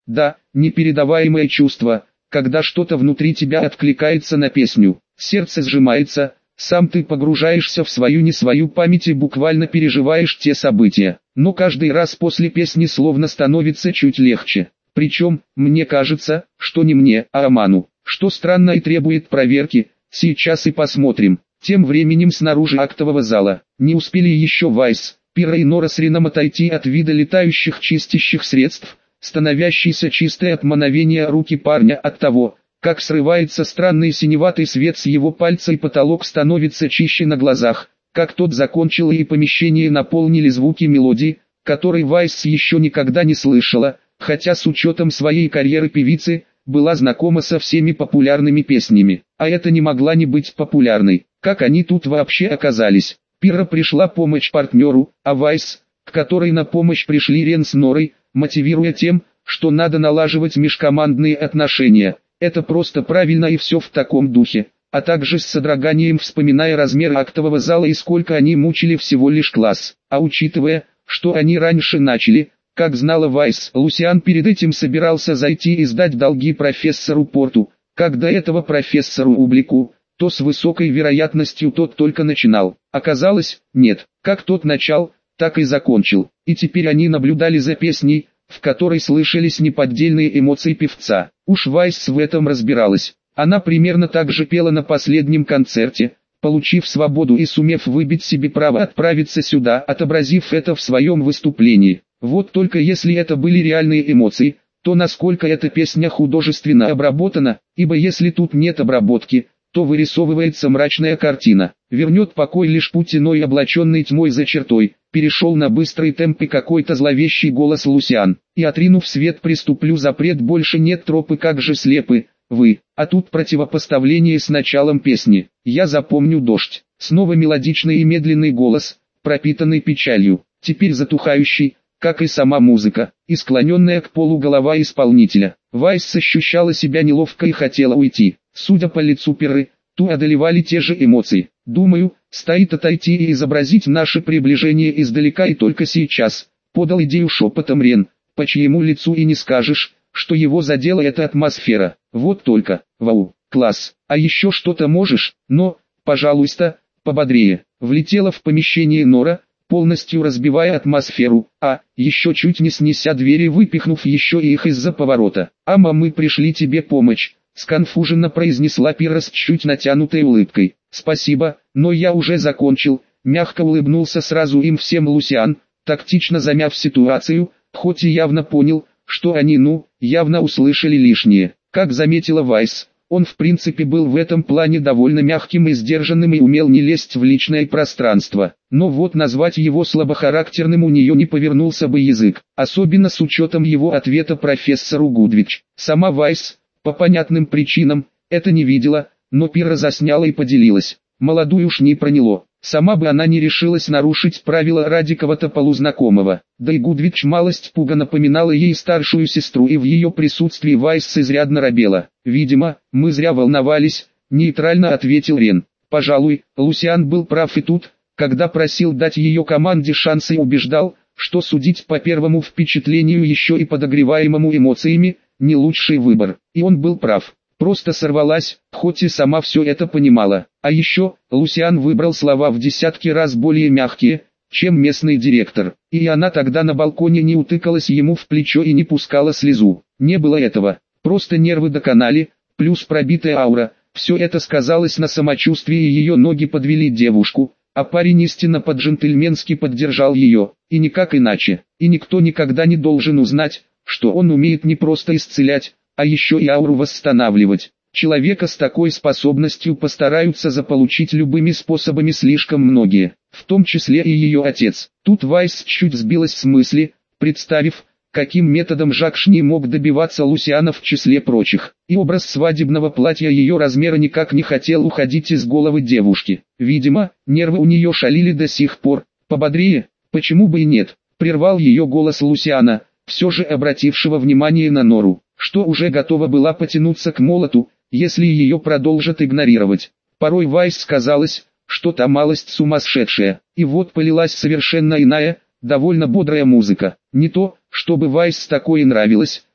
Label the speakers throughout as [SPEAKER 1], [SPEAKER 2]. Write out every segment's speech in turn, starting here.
[SPEAKER 1] Да, непередаваемое чувство, когда что-то внутри тебя откликается на песню. Сердце сжимается, сам ты погружаешься в свою не свою память и буквально переживаешь те события. Но каждый раз после песни словно становится чуть легче. Причем, мне кажется, что не мне, а Аману. Что странно и требует проверки, сейчас и посмотрим. Тем временем снаружи актового зала, не успели еще Вайс, Пирра и Нора с Реном отойти от вида летающих чистящих средств, становящейся чистой от мановения руки парня от того, как срывается странный синеватый свет с его пальца и потолок становится чище на глазах, как тот закончил и помещение наполнили звуки мелодии, которой Вайс еще никогда не слышала, хотя с учетом своей карьеры певицы, была знакома со всеми популярными песнями, а это не могла не быть популярной. Как они тут вообще оказались? Пирра пришла помочь партнеру, а Вайс, к которой на помощь пришли Рен с Норой, мотивируя тем, что надо налаживать межкомандные отношения. Это просто правильно и все в таком духе, а также с содроганием вспоминая размер актового зала и сколько они мучили всего лишь класс. А учитывая, что они раньше начали, как знала Вайс, Лусиан перед этим собирался зайти и сдать долги профессору Порту, как до этого профессору Ублику, то с высокой вероятностью тот только начинал. Оказалось, нет, как тот начал, так и закончил. И теперь они наблюдали за песней, в которой слышались неподдельные эмоции певца. Уж Вайс в этом разбиралась. Она примерно так же пела на последнем концерте, получив свободу и сумев выбить себе право отправиться сюда, отобразив это в своем выступлении. Вот только если это были реальные эмоции, то насколько эта песня художественно обработана, ибо если тут нет обработки, то вырисовывается мрачная картина. Вернет покой лишь путь иной, облаченный тьмой за чертой. Перешел на быстрый темп и какой-то зловещий голос Лусиан. И отринув свет, приступлю запрет, больше нет тропы, как же слепы вы. А тут противопоставление с началом песни. Я запомню дождь. Снова мелодичный и медленный голос, пропитанный печалью, теперь затухающий, как и сама музыка, и склоненная к полу голова исполнителя. Вайс ощущала себя неловко и хотела уйти. Судя по лицу Пирры, ту одолевали те же эмоции. Думаю, стоит отойти и изобразить наше приближение издалека, и только сейчас, подал идею шепотом Рен, по чьему лицу и не скажешь, что его задела эта атмосфера. Вот только, вау, класс, а еще что-то можешь, но, пожалуйста, пободрее. Влетела в помещение Нора, полностью разбивая атмосферу, а, еще чуть не снеся двери, выпихнув еще и их из-за поворота. «Ама, мы пришли тебе помочь», — сконфуженно произнесла Пирра с чуть натянутой улыбкой. «Спасибо, но я уже закончил», — мягко улыбнулся сразу им всем Лусиан, тактично замяв ситуацию, хоть и явно понял, что они явно услышали лишнее. Как заметила Вайс, он в принципе был в этом плане довольно мягким и сдержанным и умел не лезть в личное пространство. Но вот назвать его слабохарактерным у нее не повернулся бы язык, особенно с учетом его ответа профессору Гудвич. Сама Вайс, по понятным причинам, это не видела, но Пирра засняла и поделилась. Молодую уж не проняло. Сама бы она не решилась нарушить правила ради кого-то полузнакомого. Да и Гудвич малость пуга напоминала ей старшую сестру, и в ее присутствии Вайс изрядно робела. «Видимо, мы зря волновались», — нейтрально ответил Рен. Пожалуй, Лусиан был прав и тут, когда просил дать ее команде шанс и убеждал, что судить по первому впечатлению еще и подогреваемому эмоциями, не лучший выбор. И он был прав. Просто сорвалась, хоть и сама все это понимала. А еще, Лусиан выбрал слова в десятки раз более мягкие, чем местный директор. И она тогда на балконе не утыкалась ему в плечо и не пускала слезу. Не было этого. Просто нервы доконали, плюс пробитая аура. Все это сказалось на самочувствии, и ее ноги подвели девушку. А парень истинно по-джентльменски поддержал ее. И никак иначе. И никто никогда не должен узнать, что он умеет не просто исцелять, а еще и ауру восстанавливать. Человека с такой способностью постараются заполучить любыми способами слишком многие, в том числе и ее отец. Тут Вайс чуть сбилась с мысли, представив, каким методом Жак Шни мог добиваться Лусиана в числе прочих. И образ свадебного платья ее размера никак не хотел уходить из головы девушки. Видимо, нервы у нее шалили до сих пор. «Пободрее, почему бы и нет», — прервал ее голос Лусиана, все же обратившего внимание на Нору, что уже готова была потянуться к молоту, если ее продолжат игнорировать. Порой Вайс казалось, что та малость сумасшедшая, и вот полилась совершенно иная, довольно бодрая музыка. Не то, чтобы Вайс такое нравилось,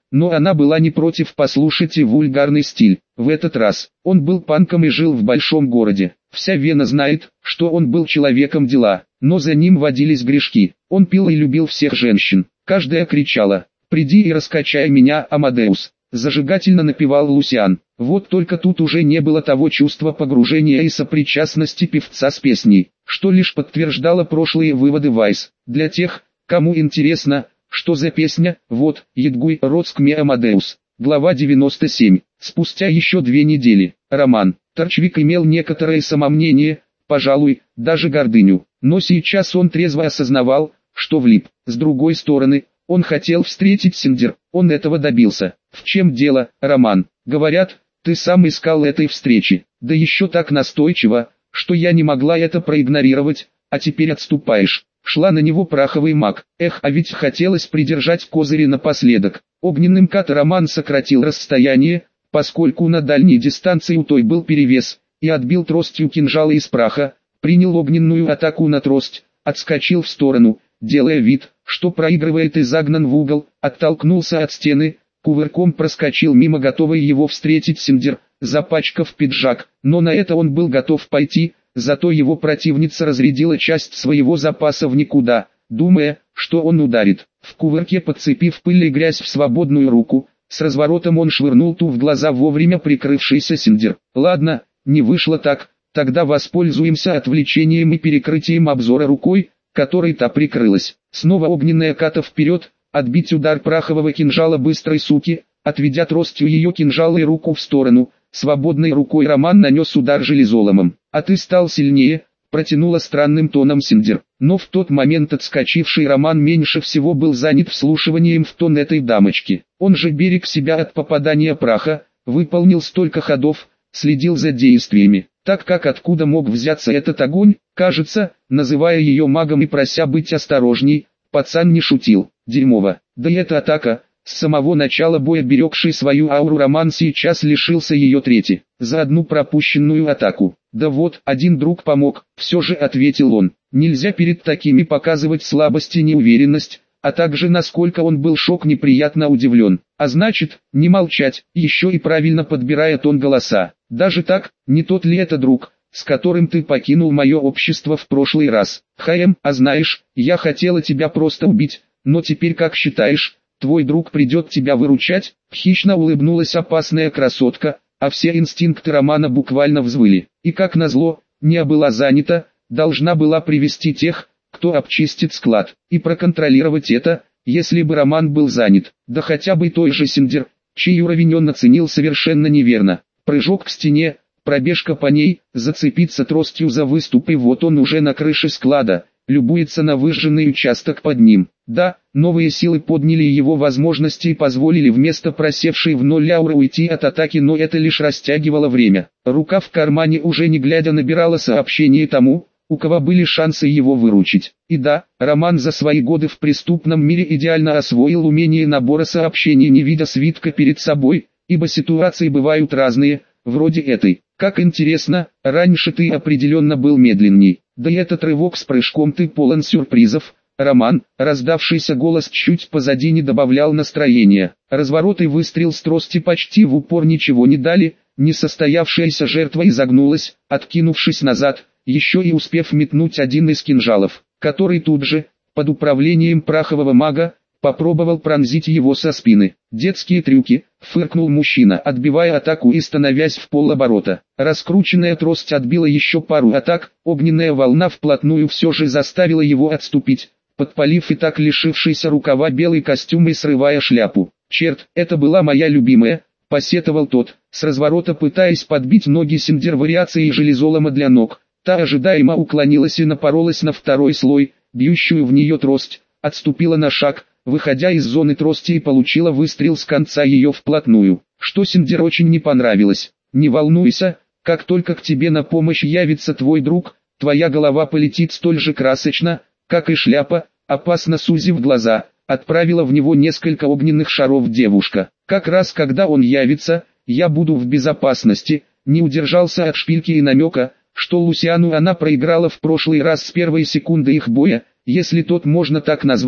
[SPEAKER 1] но она была не против послушать и вульгарный стиль. В этот раз он был панком и жил в большом городе. Вся Вена знает, что он был человеком дела, но за ним водились грешки. Он пил и любил всех женщин. Каждая кричала: «Приди и раскачай меня, Амадеус!» Зажигательно напевал Лусиан. Вот только тут уже не было того чувства погружения и сопричастности певца с песней, что лишь подтверждало прошлые выводы Вайс. Для тех, кому интересно, что за песня, вот, «Едгуй Роцк ме Амадеус». Глава 97. Спустя еще 2 недели, Роман. Торчвик имел некоторое самомнение, пожалуй, даже гордыню, но сейчас он трезво осознавал, что влип. С другой стороны, он хотел встретить Синдер, он этого добился. В чем дело, Роман? Говорят, ты сам искал этой встречи, да еще так настойчиво, что я не могла это проигнорировать, а теперь отступаешь. Шла на него праховый маг. Эх, а ведь хотелось придержать козыри напоследок. Огненным кат Роман сократил расстояние, поскольку на дальней дистанции у той был перевес, и отбил тростью кинжала из праха, принял огненную атаку на трость, отскочил в сторону, делая вид, что проигрывает и загнан в угол, оттолкнулся от стены, кувырком проскочил мимо готовый его встретить Синдер, запачкав пиджак, но на это он был готов пойти, зато его противница разрядила часть своего запаса в никуда, думая, что он ударит. В кувырке подцепив пыль и грязь в свободную руку, с разворотом он швырнул ту в глаза вовремя прикрывшийся Синдер. Ладно, не вышло так, тогда воспользуемся отвлечением и перекрытием обзора рукой, которой та прикрылась. Снова огненная ката вперед, отбить удар прахового кинжала быстрой суки, отведя тростью ее кинжал и руку в сторону. Свободной рукой Роман нанес удар железоломом. «А ты стал сильнее», протянула странным тоном Синдер. Но в тот момент отскочивший Роман меньше всего был занят вслушиванием в тон этой дамочки. Он же берег себя от попадания праха, выполнил столько ходов, следил за действиями. Так как откуда мог взяться этот огонь, кажется, называя ее магом и прося быть осторожней, пацан не шутил. Дерьмово. Да и эта атака, с самого начала боя берегший свою ауру Роман сейчас лишился ее трети, за одну пропущенную атаку. Да вот, один друг помог, все же ответил он. Нельзя перед такими показывать слабость и неуверенность, а также насколько он был шок неприятно удивлен. А значит, не молчать, еще и правильно подбирая тон голоса. Даже так, не тот ли это друг, с которым ты покинул мое общество в прошлый раз? А знаешь, я хотела тебя просто убить, но теперь как считаешь, твой друг придет тебя выручать? Хищно улыбнулась опасная красотка, а все инстинкты Романа буквально взвыли. И как назло, не была занята, должна была привести тех, кто обчистит склад, и проконтролировать это, если бы Роман был занят. Да хотя бы той же Синдер, чей уровень он оценил совершенно неверно. Прыжок к стене, пробежка по ней, зацепиться тростью за выступ, и вот он уже на крыше склада, любуется на выжженный участок под ним. Да, новые силы подняли его возможности и позволили вместо просевшей в ноль ауры уйти от атаки, но это лишь растягивало время. Рука в кармане уже не глядя набирала сообщение тому, у кого были шансы его выручить. И да, Роман за свои годы в преступном мире идеально освоил умение набора сообщений, не видя свитка перед собой, ибо ситуации бывают разные, вроде этой. Как интересно, раньше ты определенно был медленней, да и этот рывок с прыжком ты полон сюрпризов. Роман, раздавшийся голос чуть позади, не добавлял настроения. Разворот и выстрел с трости почти в упор ничего не дали, несостоявшаяся жертва изогнулась, откинувшись назад, еще и успев метнуть один из кинжалов, который тут же, под управлением прахового мага, попробовал пронзить его со спины. «Детские трюки», — фыркнул мужчина, отбивая атаку и становясь в полоборота. Раскрученная трость отбила еще пару атак, огненная волна вплотную все же заставила его отступить, подпалив и так лишившийся рукава белый костюм и срывая шляпу. «Черт, это была моя любимая», — посетовал тот, с разворота пытаясь подбить ноги Синдер вариацией железолома для ног. Та ожидаемо уклонилась и напоролась на второй слой, бьющую в нее трость, отступила на шаг, выходя из зоны трости, и получила выстрел с конца ее вплотную, что Синдер очень не понравилось. «Не волнуйся, как только к тебе на помощь явится твой друг, твоя голова полетит столь же красочно, как и шляпа», опасно сузив глаза, отправила в него несколько огненных шаров девушка. «Как раз когда он явится, я буду в безопасности», не удержался от шпильки и намека, что Лусиану она проиграла в прошлый раз с первой секунды их боя, если тот можно так назвать.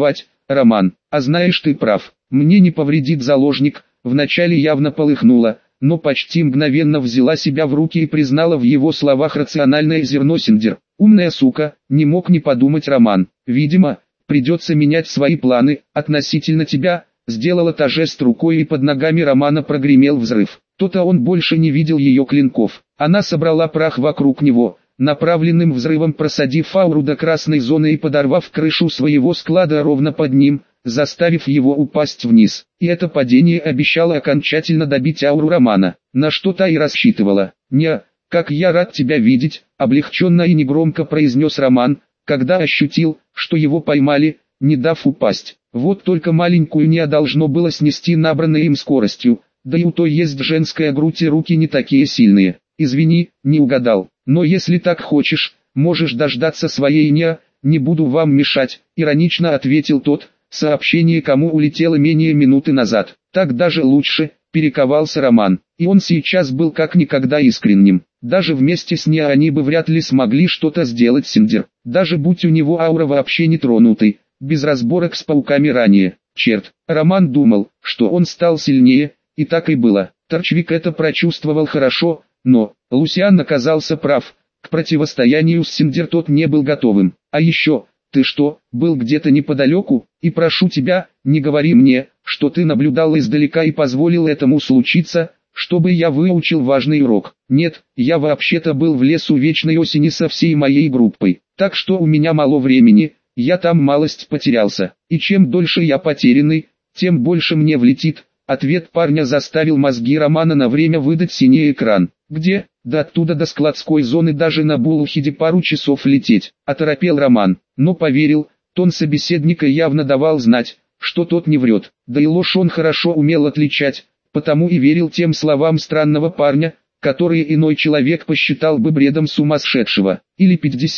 [SPEAKER 1] Роман, а знаешь, ты прав, мне не повредит заложник. Вначале явно полыхнула, но почти мгновенно взяла себя в руки и признала в его словах рациональное зерно. Синдер, умная сука, не мог не подумать Роман. Видимо, придется менять свои планы относительно тебя. Сделала та жест рукой, и под ногами Романа прогремел взрыв. То-то он больше не видел ее клинков. Она собрала прах вокруг него, направленным взрывом просадив ауру до красной зоны и подорвав крышу своего склада ровно под ним, заставив его упасть вниз. И это падение обещало окончательно добить ауру Романа, на что та и рассчитывала. «Не, как я рад тебя видеть», — облегченно и негромко произнес Роман, когда ощутил, что его поймали, не дав упасть. Вот только маленькую не должно было снести набранной им скоростью, да и у той есть женская грудь и руки не такие сильные. «Извини, не угадал, но если так хочешь, можешь дождаться своей не буду вам мешать», — иронично ответил тот. Сообщение кому улетело менее минуты назад. «Так даже лучше», — перековался Роман, и он сейчас был как никогда искренним. Даже вместе с ней они бы вряд ли смогли что-то сделать. Синдер, даже будь у него аура вообще не тронутой, без разборок с пауками ранее. Черт, Роман думал, что он стал сильнее, и так и было. Торчвик это прочувствовал хорошо, но Лусиан оказался прав. К противостоянию с Синдер тот не был готовым. А еще, ты что, был где-то неподалеку? И прошу тебя, не говори мне, что ты наблюдал издалека и позволил этому случиться, чтобы я выучил важный урок. Нет, я вообще-то был в лесу Вечной Осени со всей моей группой, так что у меня мало времени, я там малость потерялся. И чем дольше я потерянный, тем больше мне влетит. Ответ парня заставил мозги Романа на время выдать синий экран. «Где?» «Да оттуда до складской зоны даже на Булхиде пару часов лететь», — оторопел Роман, но поверил. Тон собеседника явно давал знать, что тот не врет, да и ложь он хорошо умел отличать, потому и верил тем словам странного парня, которые иной человек посчитал бы бредом сумасшедшего. «Или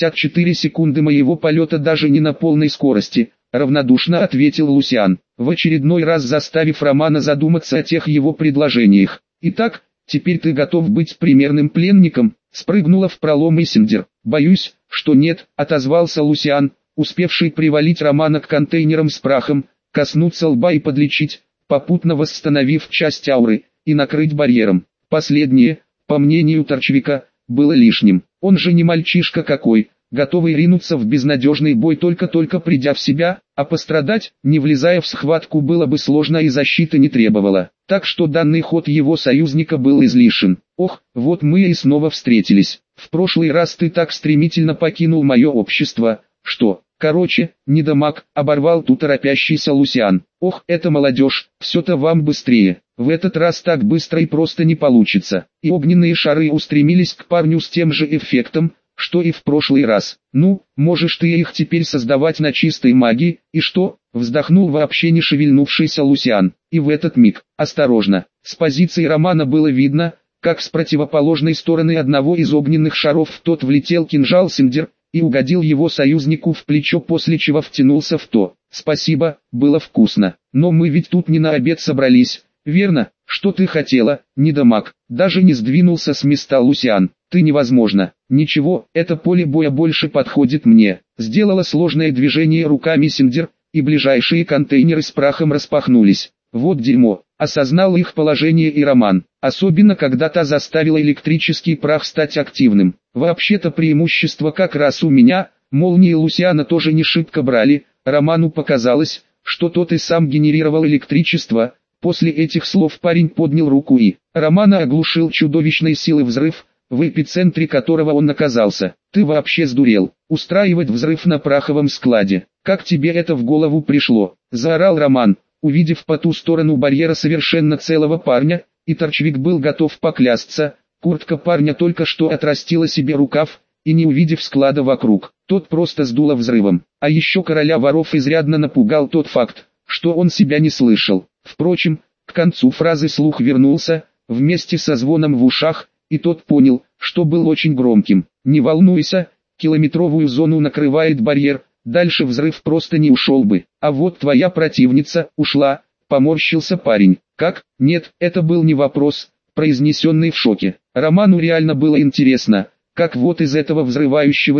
[SPEAKER 1] 54 секунды моего полета даже не на полной скорости», — равнодушно ответил Лусиан, в очередной раз заставив Романа задуматься о тех его предложениях. «Итак, теперь ты готов быть примерным пленником?» — спрыгнула в пролом и Синдер. «Боюсь, что нет», — отозвался Лусиан, успевший привалить Романа к контейнерам с прахом, коснуться лба и подлечить, попутно восстановив часть ауры, и накрыть барьером. Последнее, по мнению Торчвика, было лишним. Он же не мальчишка какой, готовый ринуться в безнадежный бой только придя в себя, а пострадать, не влезая в схватку, было бы сложно и защита не требовала. Так что данный ход его союзника был излишен. «Ох, вот мы и снова встретились. В прошлый раз ты так стремительно покинул мое общество, что...» «Короче, недомаг», — оборвал тут торопящийся Лусиан. «Ох, это молодежь, все-то вам быстрее. В этот раз так быстро и просто не получится». И огненные шары устремились к парню с тем же эффектом, что и в прошлый раз. «Ну, можешь ты их теперь создавать на чистой магии, и что?» — вздохнул вообще не шевельнувшийся Лусиан. И в этот миг, осторожно, с позиции Романа было видно, как с противоположной стороны одного из огненных шаров в тот влетел кинжал Синдер, и угодил его союзнику в плечо, после чего втянулся в то. «Спасибо, было вкусно. Но мы ведь тут не на обед собрались, верно? Что ты хотела, недомаг?» Даже не сдвинулся с места Лусиан. «Ты невозможно. Ничего, это поле боя больше подходит мне». Сделала сложное движение руками Синдер, и ближайшие контейнеры с прахом распахнулись. «Вот дерьмо», — осознал их положение и Роман, особенно когда та заставила электрический прах стать активным. «Вообще-то преимущество как раз у меня», молнии Лусиана тоже не шибко брали, Роману показалось, что тот и сам генерировал электричество. После этих слов парень поднял руку и Романа оглушил чудовищной силы взрыв, в эпицентре которого он оказался. «Ты вообще сдурел? Устраивать взрыв на праховом складе? Как тебе это в голову пришло?» — заорал Роман, увидев по ту сторону барьера совершенно целого парня, и Торчвик был готов поклясться. Куртка парня только что отрастила себе рукав, и не увидев склада вокруг, тот просто сдуло взрывом. А еще короля воров изрядно напугал тот факт, что он себя не слышал. Впрочем, к концу фразы слух вернулся, вместе со звоном в ушах, и тот понял, что был очень громким. «Не волнуйся, километровую зону накрывает барьер, дальше взрыв просто не ушел бы. А вот твоя противница ушла», — поморщился парень. «Как? Нет, это был не вопрос, произнесенный в шоке. Роману реально было интересно, как вот из этого взрывающегося,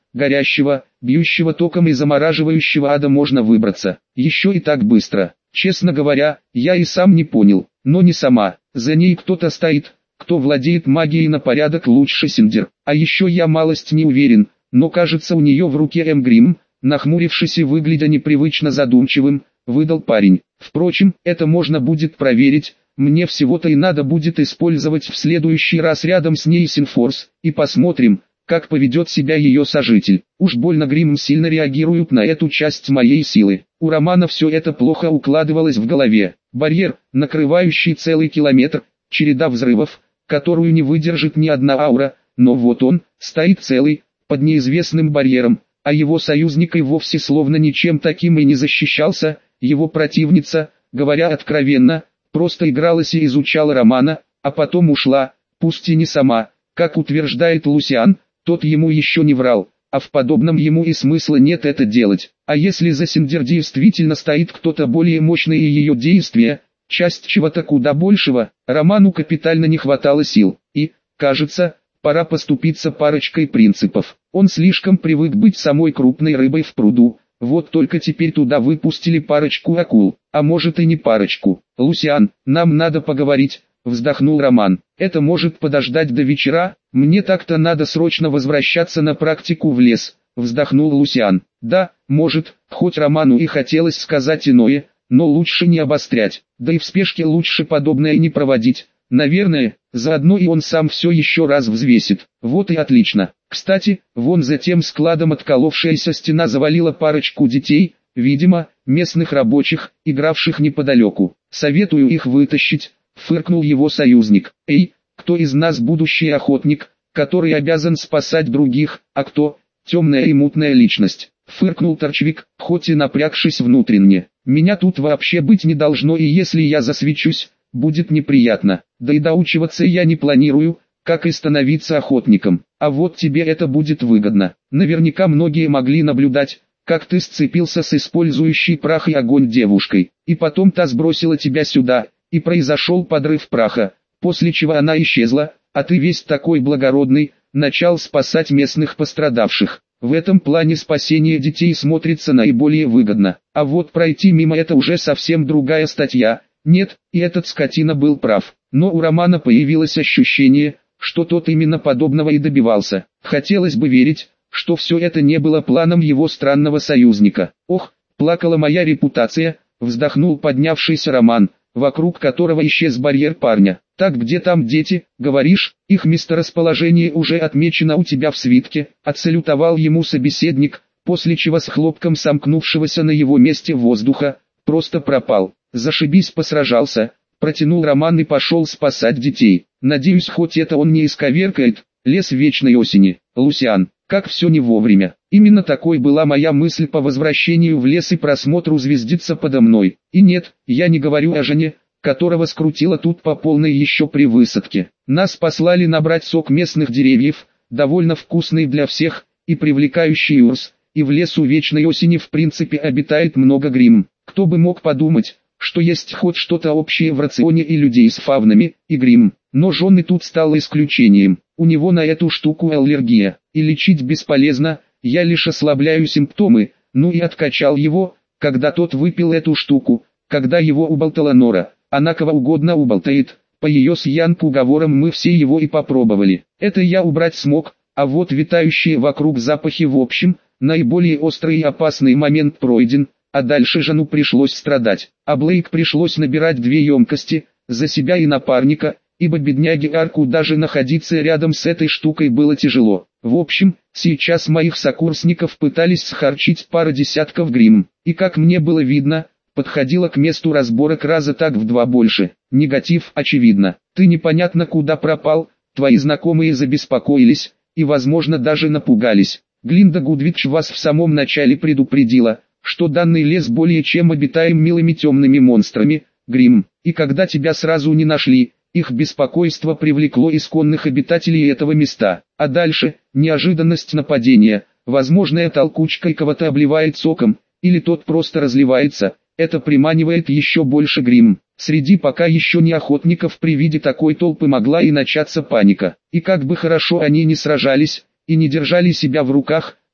[SPEAKER 1] горящего, бьющего током и замораживающего ада можно выбраться. Еще и так быстро. Честно говоря, я и сам не понял, но не сама. За ней кто-то стоит, кто владеет магией на порядок лучше Синдер. А еще я малость не уверен, но кажется у нее в руке Эмгрим, нахмурившись и выглядя непривычно задумчивым, выдал парень. Впрочем, это можно будет проверить, мне всего-то и надо будет использовать в следующий раз рядом с ней Синфорс, и посмотрим, как поведет себя ее сожитель. Уж больно Гримм сильно реагируют на эту часть моей силы. У Романа все это плохо укладывалось в голове. Барьер, накрывающий целый километр, череда взрывов, которую не выдержит ни одна аура, но вот он, стоит целый, под неизвестным барьером, а его союзник и вовсе словно ничем таким и не защищался, его противница, говоря откровенно, просто игралась и изучала Романа, а потом ушла, пусть и не сама, как утверждает Лусиан, тот ему еще не врал, а в подобном ему и смысла нет это делать. А если за Синдер действительно стоит кто-то более мощный и ее действия, часть чего-то куда большего, Роману капитально не хватало сил, и, кажется, пора поступиться парочкой принципов. Он слишком привык быть самой крупной рыбой в пруду, вот только теперь туда выпустили парочку акул, а может и не парочку. «Лусиан, нам надо поговорить», — вздохнул Роман. «Это может подождать до вечера, мне так-то надо срочно возвращаться на практику в лес», — вздохнул Лусиан. «Да, может», хоть Роману и хотелось сказать иное, но лучше не обострять, да и в спешке лучше подобное не проводить. Наверное, заодно и он сам все еще раз взвесит. Вот и отлично. Кстати, вон за тем складом отколовшаяся стена завалила парочку детей, видимо, местных рабочих, игравших неподалеку. Советую их вытащить, фыркнул его союзник. Эй, кто из нас будущий охотник, который обязан спасать других, а кто, темная и мутная личность? Фыркнул Торчвик, хоть и напрягшись внутренне. Меня тут вообще быть не должно, и если я засвечусь, будет неприятно. Да и доучиваться я не планирую, как и становиться охотником. А вот тебе это будет выгодно. Наверняка многие могли наблюдать, как ты сцепился с использующей прах и огонь девушкой, и потом та сбросила тебя сюда, и произошел подрыв праха, после чего она исчезла, а ты весь такой благородный, начал спасать местных пострадавших. В этом плане спасение детей смотрится наиболее выгодно. А вот пройти мимо — это уже совсем другая статья. Нет, и этот скотина был прав. Но у Романа появилось ощущение, что тот именно подобного и добивался. Хотелось бы верить, что все это не было планом его странного союзника. Ох, плакала моя репутация, вздохнул поднявшийся Роман, вокруг которого исчез барьер парня. Так где там дети, говоришь, их месторасположение уже отмечено у тебя в свитке, отсалютовал ему собеседник, после чего с хлопком сомкнувшегося на его месте воздуха, просто пропал. Зашибись посражался, протянул Роман и пошел спасать детей. Надеюсь, хоть это он не исковеркает, лес вечной осени. Лусиан, как все не вовремя. Именно такой была моя мысль по возвращению в лес и просмотру звездица подо мной. И нет, я не говорю о жене, которого скрутило тут по полной еще при высадке. Нас послали набрать сок местных деревьев, довольно вкусный для всех, и привлекающий урс, и в лесу вечной осени в принципе обитает много Гримм. Кто бы мог подумать, что есть хоть что-то общее в рационе и людей с фавнами, и Гримм. Но жены тут стало исключением. У него на эту штуку аллергия, и лечить бесполезно, я лишь ослабляю симптомы, ну и откачал его, когда тот выпил эту штуку, когда его уболтала Нора. Она кого угодно уболтает, по ее с Янг уговорам мы все его и попробовали. Это я убрать смог, а вот витающие вокруг запахи в общем, наиболее острый и опасный момент пройден, а дальше жену пришлось страдать. А Блейк пришлось набирать 2 емкости, за себя и напарника, ибо бедняге Арку даже находиться рядом с этой штукой было тяжело. В общем, сейчас моих сокурсников пытались схарчить пара десятков Гримм, и как мне было видно, подходило к месту разборок раза так в 2 больше. Негатив очевидно. Ты непонятно куда пропал, твои знакомые забеспокоились, и возможно даже напугались. Глинда Гудвич вас в самом начале предупредила, что данный лес более чем обитаем милыми темными монстрами, Гримм, и когда тебя сразу не нашли, их беспокойство привлекло исконных обитателей этого места. А дальше, неожиданность нападения, возможная толкучка и кого-то обливает соком, или тот просто разливается, это приманивает еще больше Гримм. Среди пока еще не охотников при виде такой толпы могла и начаться паника. И как бы хорошо они ни сражались, и не держали себя в руках,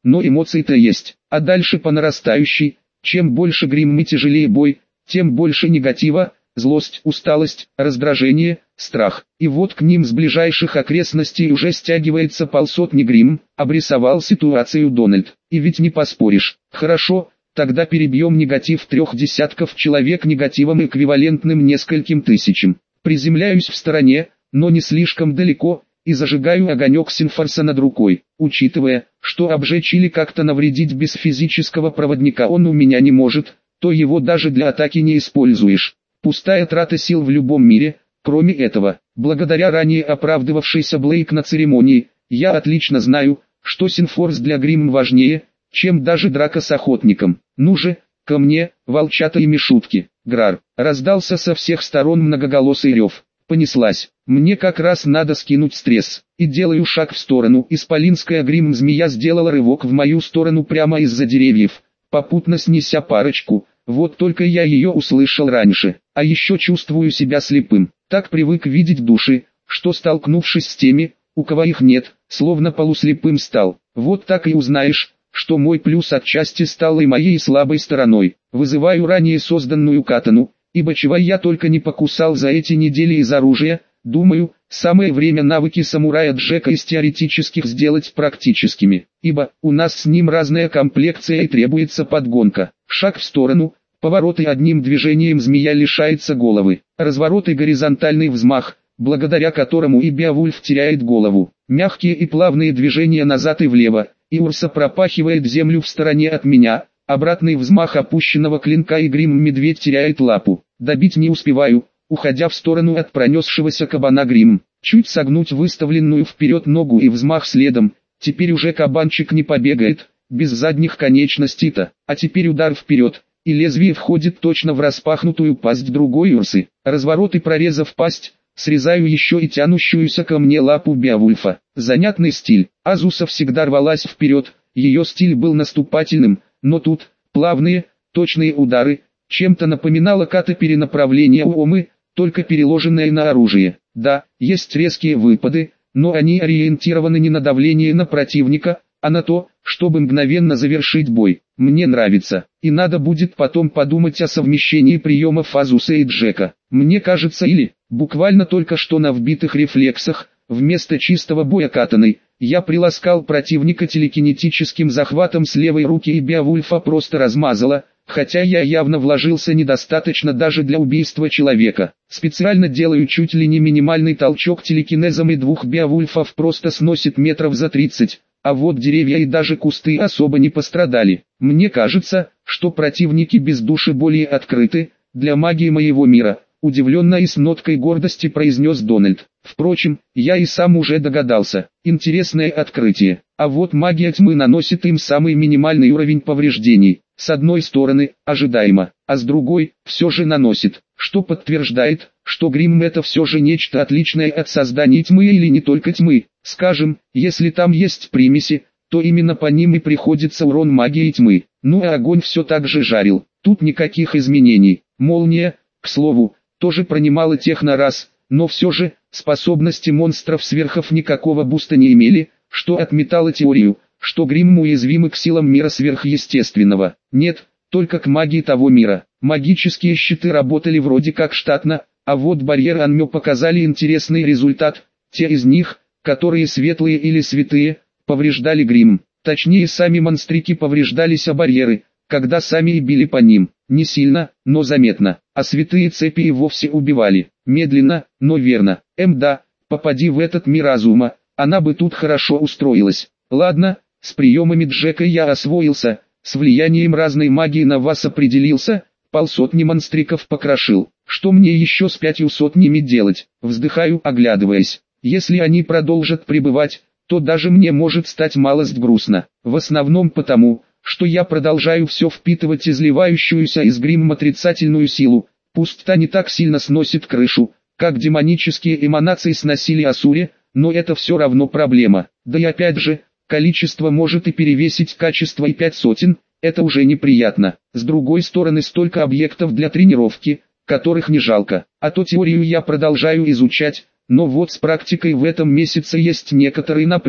[SPEAKER 1] но эмоции-то есть. А дальше по нарастающей, чем больше грим и тяжелее бой, тем больше негатива, злость, усталость, раздражение, страх. И вот к ним с ближайших окрестностей уже стягивается полсотни грим, обрисовал ситуацию Дональд. И ведь не поспоришь. Хорошо, тогда перебьем негатив 3 десятков человек негативом эквивалентным нескольким тысячам. Приземляюсь в стороне, но не слишком далеко, и зажигаю огонек Синфорса над рукой. Учитывая, что обжечь или как-то навредить без физического проводника он у меня не может, то его даже для атаки не используешь. Пустая трата сил в любом мире. Кроме этого, благодаря ранее оправдывавшейся Блейк на церемонии, я отлично знаю, что Синфорс для грим важнее, чем даже драка с охотником. Ну же, ко мне, волчата и мишутки. Грар, раздался со всех сторон многоголосый рев. Понеслась. Мне как раз надо скинуть стресс. И делаю шаг в сторону. Исполинская грим-змея сделала рывок в мою сторону прямо из-за деревьев, попутно снеся парочку. Вот только я ее услышал раньше. А еще чувствую себя слепым. Так привык видеть души, что столкнувшись с теми, у кого их нет, словно полуслепым стал. Вот так и узнаешь, что мой плюс отчасти стал и моей слабой стороной. Вызываю ранее созданную катану, ибо чего я только не покусал за эти недели из оружия. Думаю, самое время навыки самурая Джека из теоретических сделать практическими, ибо у нас с ним разная комплекция и требуется подгонка. Шаг в сторону, поворот и одним движением змея лишается головы. Разворот и горизонтальный взмах, благодаря которому и Беовульф теряет голову. Мягкие и плавные движения назад и влево, и Урса пропахивает землю в стороне от меня. Обратный взмах опущенного клинка и грим-медведь теряет лапу. Добить не успеваю, уходя в сторону от пронесшегося кабана грим. Чуть согнуть выставленную вперед ногу и взмах следом. Теперь уже кабанчик не побегает, без задних конечностей-то. А теперь удар вперед, и лезвие входит точно в распахнутую пасть другой Урсы. Разворот и прорезав пасть, срезаю еще и тянущуюся ко мне лапу Беовульфа. Занятный стиль. Азуса всегда рвалась вперед, ее стиль был наступательным, но тут, плавные, точные удары, чем-то напоминало ката перенаправления Уомы, только переложенное на оружие. Да, есть резкие выпады, но они ориентированы не на давление на противника, а на то, чтобы мгновенно завершить бой. Мне нравится, и надо будет потом подумать о совмещении приемов Азуса и Джека. Мне кажется, или, буквально только что на вбитых рефлексах, вместо чистого боя катаной, я приласкал противника телекинетическим захватом с левой руки и Беовульфа просто размазало, хотя я явно вложился недостаточно даже для убийства человека. Специально делаю чуть ли не минимальный толчок телекинезом, и двух Беовульфов просто сносит метров за 30, а вот деревья и даже кусты особо не пострадали. Мне кажется, что противники без души более открыты, для магии моего мира. Удивленно и с ноткой гордости произнес Дональд. Впрочем, я и сам уже догадался. Интересное открытие. А вот магия тьмы наносит им самый минимальный уровень повреждений. С одной стороны, ожидаемо, а с другой, все же наносит. Что подтверждает, что грим это все же нечто отличное от создания тьмы или не только тьмы. Скажем, если там есть примеси, то именно по ним и приходится урон магии тьмы. Ну а огонь все так же жарил. Тут никаких изменений. Молния, к слову, тоже принимала технорас, но все же, способности монстров-сверхов никакого буста не имели, что отметало теорию, что грим уязвимы к силам мира сверхъестественного. Нет, только к магии того мира. Магические щиты работали вроде как штатно, а вот барьеры Анмё показали интересный результат. Те из них, которые светлые или святые, повреждали грим. Точнее, сами монстрики повреждались о барьеры, когда сами и били по ним. Не сильно, но заметно. А святые цепи и вовсе убивали. Медленно, но верно. Да, попади в этот мир разума, она бы тут хорошо устроилась. Ладно, с приемами Джека я освоился, с влиянием разной магии на вас определился, полсотни монстриков покрошил. Что мне еще с 500 делать? Вздыхаю, оглядываясь. Если они продолжат пребывать, то даже мне может стать малость грустно. В основном потому, что я продолжаю все впитывать изливающуюся из гримм отрицательную силу, пусть та не так сильно сносит крышу, как демонические эманации сносили Асуре, но это все равно проблема. Да и опять же, количество может и перевесить качество, и 500, это уже неприятно. С другой стороны, столько объектов для тренировки, которых не жалко. А то теорию я продолжаю изучать, но вот с практикой в этом месяце есть некоторый напряг.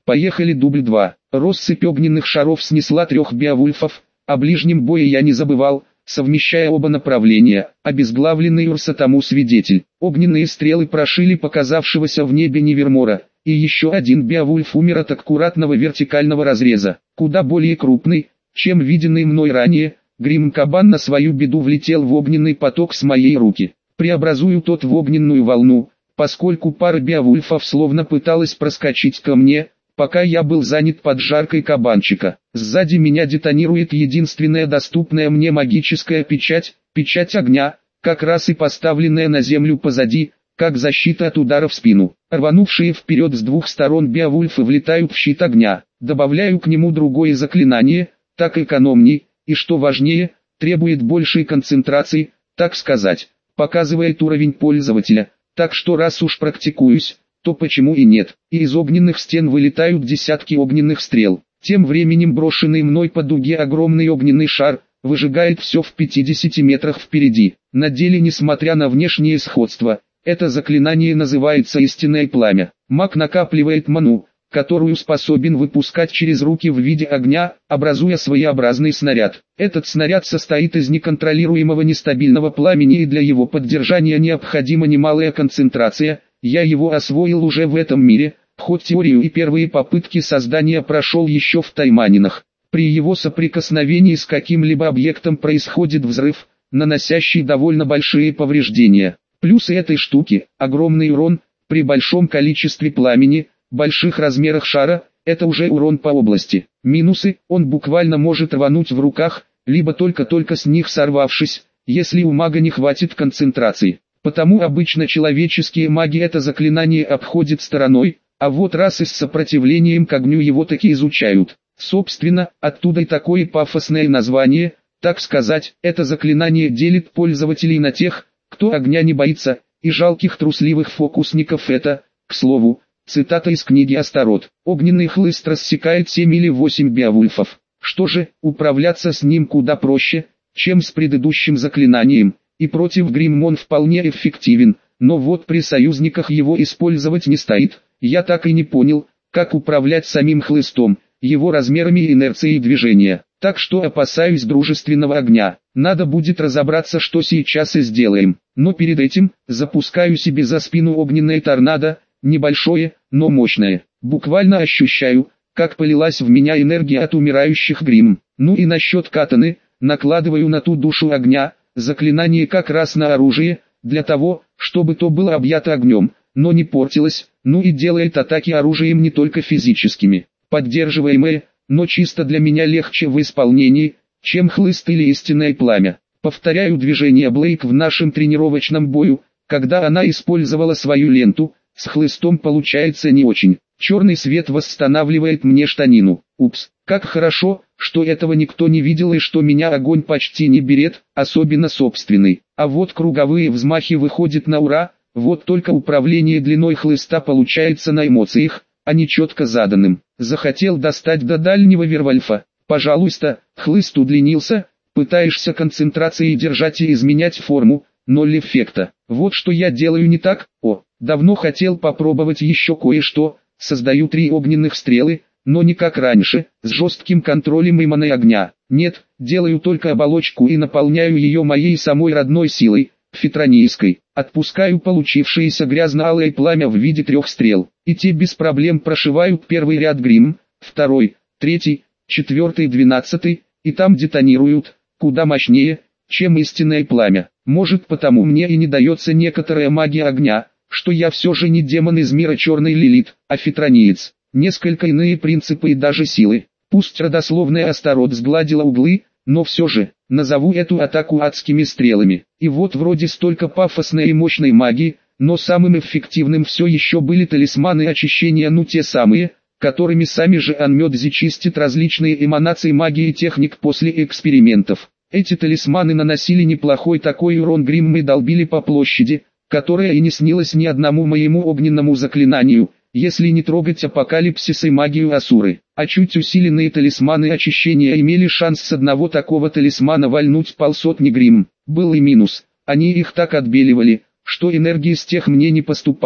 [SPEAKER 1] Поехали дубль 2. Россыпь огненных шаров снесла 3 беовульфов. О ближнем бое я не забывал, совмещая оба направления. Обезглавленный Урса тому свидетель. Огненные стрелы прошили показавшегося в небе Невермора. И еще один беовульф умер от аккуратного вертикального разреза, куда более крупный, чем виденный мной ранее. Грим-кабан на свою беду влетел в огненный поток с моей руки. Преобразую тот в огненную волну, поскольку пара беовульфов словно пыталась проскочить ко мне, пока я был занят поджаркой кабанчика. Сзади меня детонирует единственная доступная мне магическая печать, печать огня, как раз и поставленная на землю позади, как защита от удара в спину. Рванувшие вперед с двух сторон беовульфы влетают в щит огня. Добавляю к нему другое заклинание, так экономней, и что важнее, требует большей концентрации, так сказать, показывает уровень пользователя, так что раз уж практикуюсь, то почему и нет. И из огненных стен вылетают десятки огненных стрел. Тем временем брошенный мной по дуге огромный огненный шар выжигает все в 50 метрах впереди. На деле, несмотря на внешнее сходство, это заклинание называется истинное пламя. Маг накапливает ману, которую способен выпускать через руки в виде огня, образуя своеобразный снаряд. Этот снаряд состоит из неконтролируемого нестабильного пламени, и для его поддержания необходима немалая концентрация. Я его освоил уже в этом мире, хоть теорию и первые попытки создания прошел еще в Тайманинах. При его соприкосновении с каким-либо объектом происходит взрыв, наносящий довольно большие повреждения. Плюсы этой штуки – огромный урон, при большом количестве пламени, больших размерах шара, это уже урон по области. Минусы – он буквально может рвануть в руках, либо только-только с них сорвавшись, если у мага не хватит концентрации. Потому обычно человеческие маги это заклинание обходят стороной, а вот расы с сопротивлением к огню его таки изучают. Собственно, оттуда и такое пафосное название, так сказать, это заклинание делит пользователей на тех, кто огня не боится, и жалких трусливых фокусников. Это, к слову, цитата из книги Астарот. Огненный хлыст рассекает 7 или 8 беовульфов. Что же, управляться с ним куда проще, чем с предыдущим заклинанием, и против Гримм он вполне эффективен, но вот при союзниках его использовать не стоит. Я так и не понял, как управлять самим хлыстом, его размерами и инерцией движения. Так что опасаюсь дружественного огня. Надо будет разобраться, что сейчас и сделаем. Но перед этим, запускаю себе за спину огненное торнадо, небольшое, но мощное. Буквально ощущаю, как полилась в меня энергия от умирающих Гримм. Ну и насчет катаны, накладываю на ту душу огня, заклинание как раз на оружие, для того, чтобы то было объято огнем, но не портилось, ну и делает атаки оружием не только физическими. Поддерживаемое, но чисто для меня легче в исполнении, чем хлыст или истинное пламя. Повторяю движение Блейк в нашем тренировочном бою, когда она использовала свою ленту, с хлыстом получается не очень. Черный свет восстанавливает мне штанину. Упс, как хорошо, что этого никто не видел и что меня огонь почти не берет, особенно собственный. А вот круговые взмахи выходят на ура, вот только управление длиной хлыста получается на эмоциях, а не четко заданным. Захотел достать до дальнего Вервольфа. Пожалуйста, хлыст удлинился, пытаешься концентрацией держать и изменять форму, ноль эффекта. Вот что я делаю не так. Давно хотел попробовать еще кое-что. Создаю 3 огненных стрелы, но не как раньше, с жестким контролем и маной огня. Нет, делаю только оболочку и наполняю ее моей самой родной силой, фитронийской. Отпускаю получившееся грязно-алое пламя в виде 3 стрел, и те без проблем прошивают первый ряд Гримм, второй, третий, 4, 12, и там детонируют, куда мощнее, чем истинное пламя. Может, потому мне и не дается некоторая магия огня, что я все же не демон из мира черной Лилит, а фитрониец. Несколько иные принципы и даже силы. Пусть родословная Астарот сгладила углы, но все же, назову эту атаку адскими стрелами. И вот вроде столько пафосной и мощной магии, но самым эффективным все еще были талисманы очищения, ну те самые, которыми сами же Анмёдзи чистит различные эманации магии и техник после экспериментов. Эти талисманы наносили неплохой такой урон Гримм и долбили по площади, которая и не снилась ни одному моему огненному заклинанию, если не трогать апокалипсис и магию Асуры. А чуть усиленные талисманы очищения имели шанс с одного такого талисмана вальнуть 500 Гримм. Был и минус, они их так отбеливали, что энергии с тех мне не поступало.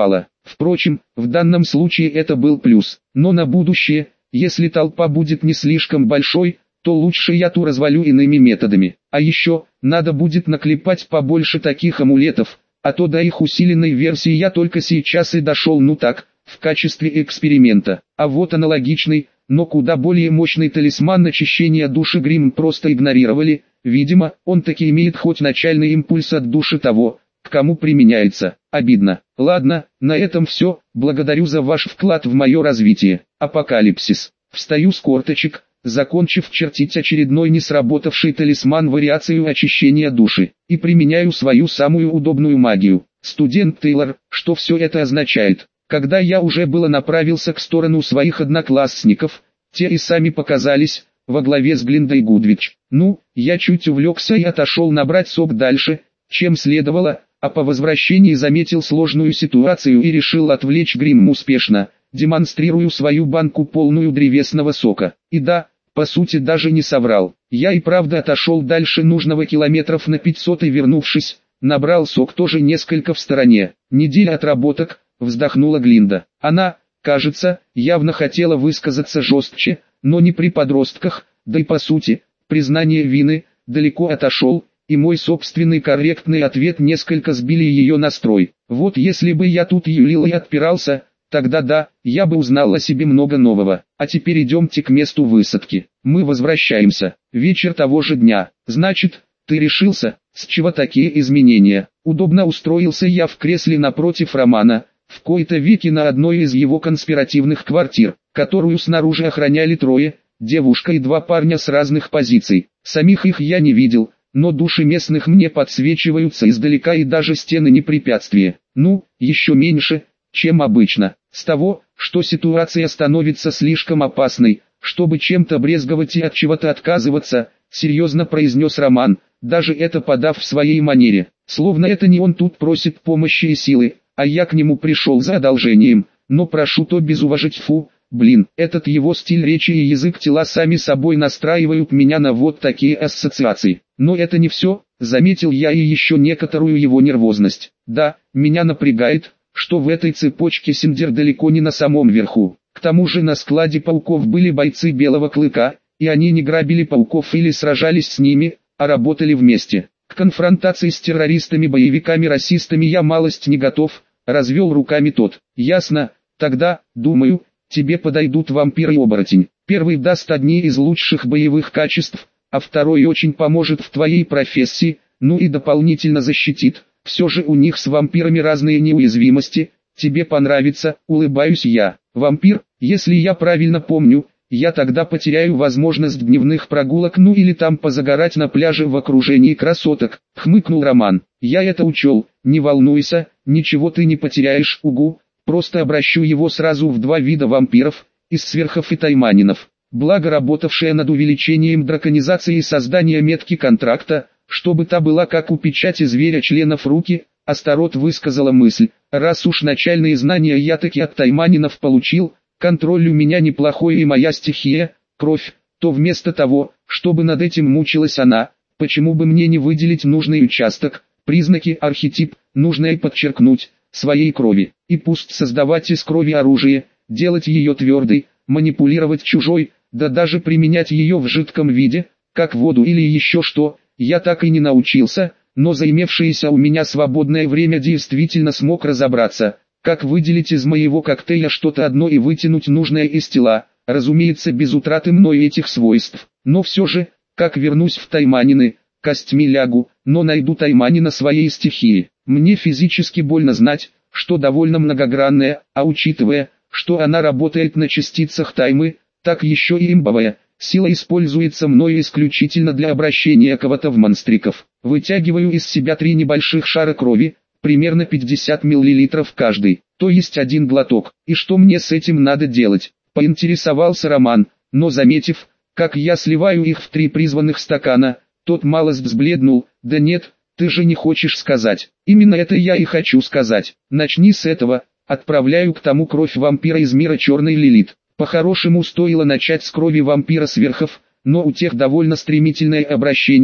[SPEAKER 1] Впрочем, в данном случае это был плюс. Но на будущее, если толпа будет не слишком большой, то лучше я ту развалю иными методами. А еще, надо будет наклепать побольше таких амулетов, а то до их усиленной версии я только сейчас и дошел, ну так, в качестве эксперимента. А вот аналогичный, но куда более мощный талисман очищения души Гримм просто игнорировали. Видимо, он таки имеет хоть начальный импульс от души того, к кому применяется. Обидно. Ладно, на этом все. Благодарю за ваш вклад в мое развитие. Апокалипсис. Встаю с корточек, закончив чертить очередной не сработавший талисман вариацию очищения души, и применяю свою самую удобную магию. Студент Тейлор, что все это означает? Когда я уже было направился к сторону своих одноклассников, те и сами показались, во главе с Глиндой Гудвич. Ну, я чуть увлекся и отошел набрать сок дальше, чем следовало, а по возвращении заметил сложную ситуацию и решил отвлечь Гримм успешно. Демонстрирую свою банку полную древесного сока. И да, по сути даже не соврал. Я и правда отошел дальше нужного километров на 500 и вернувшись, набрал сок тоже несколько в стороне. Неделя отработок, вздохнула Глинда. Она, кажется, явно хотела высказаться жестче, но не при подростках, да и по сути, признание вины, далеко отошел, и мой собственный корректный ответ несколько сбили ее настрой. Вот если бы я тут юлил и отпирался, тогда да, я бы узнал о себе много нового. А теперь идемте к месту высадки. Мы возвращаемся. Вечер того же дня. Значит, ты решился, с чего такие изменения? Удобно устроился я в кресле напротив Романа, в кои-то веки на одной из его конспиративных квартир, которую снаружи охраняли трое, девушка и два парня с разных позиций. Самих их я не видел, но души местных мне подсвечиваются издалека и даже стены не препятствие. Ну, еще меньше, чем обычно. С того, что ситуация становится слишком опасной, чтобы чем-то брезговать и от чего-то отказываться, серьезно произнес Роман, даже это подав в своей манере. Словно это не он тут просит помощи и силы, а я к нему пришел за одолжением, но прошу то без уважить. Фу, блин, этот его стиль речи и язык тела сами собой настраивают меня на вот такие ассоциации. Но это не все, заметил я и еще некоторую его нервозность. Да, меня напрягает, что в этой цепочке Синдер далеко не на самом верху. К тому же на складе пауков были бойцы Белого Клыка, и они не грабили пауков или сражались с ними, а работали вместе. К конфронтации с террористами-боевиками-расистами я малость не готов, развел руками тот. Ясно, тогда, думаю, тебе подойдут вампир и оборотень. Первый даст одни из лучших боевых качеств, а второй очень поможет в твоей профессии, ну и дополнительно защитит. Все же у них с вампирами разные неуязвимости, тебе понравится, улыбаюсь я. Вампир, если я правильно помню, я тогда потеряю возможность дневных прогулок, ну или там позагорать на пляже в окружении красоток, хмыкнул Роман. Я это учел, не волнуйся, ничего ты не потеряешь, угу, просто обращу его сразу в два вида вампиров, из сверхов и тайманинов. Благо работавшая над увеличением драконизации и создания метки контракта, чтобы та была как у печати зверя членов руки, Астарот высказала мысль, раз уж начальные знания я таки от тайманинов получил, контроль у меня неплохой и моя стихия, кровь, то вместо того, чтобы над этим мучилась она, почему бы мне не выделить нужный участок, признаки, архетип, нужное подчеркнуть, своей крови, и пусть создавать из крови оружие, делать ее твердой, манипулировать чужой, да даже применять ее в жидком виде, как воду или еще что, я так и не научился, но за имевшееся у меня свободное время действительно смог разобраться, как выделить из моего коктейля что-то одно и вытянуть нужное из тела, разумеется без утраты мной этих свойств, но все же, как вернусь в тайманины, костьми лягу, но найду тайманина своей стихии. Мне физически больно знать, что довольно многогранная, а учитывая, что она работает на частицах таймы, так еще и имбовая. Сила используется мною исключительно для обращения кого-то в монстриков. Вытягиваю из себя 3 небольших шара крови, примерно 50 мл каждый, то есть один глоток. И что мне с этим надо делать? Поинтересовался Роман, но заметив, как я сливаю их в 3 призванных стакана, тот малость взбледнул. Да нет, ты же не хочешь сказать. Именно это я и хочу сказать. Начни с этого. Отправляю к тому кровь вампира из мира черной Лилит. По-хорошему стоило начать с крови вампира сверхов, но у тех довольно стремительное обращение,